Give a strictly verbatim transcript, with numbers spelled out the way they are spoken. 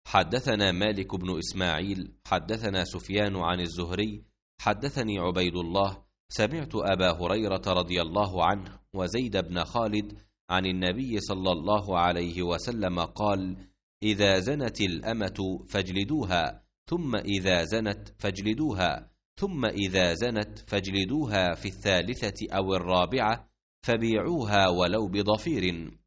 حدثنا مالك بن إسماعيل حدثنا سفيان عن الزهري حدثني عبيد الله سمعت أبا هريرة رضي الله عنه وزيد بن خالد عن النبي صلى الله عليه وسلم قال: إذا زنت الأمة فاجلدوها، ثم إذا زنت فاجلدوها، ثم إذا زنت فاجلدوها في الثالثة أو الرابعة، فبيعوها ولو بضفير.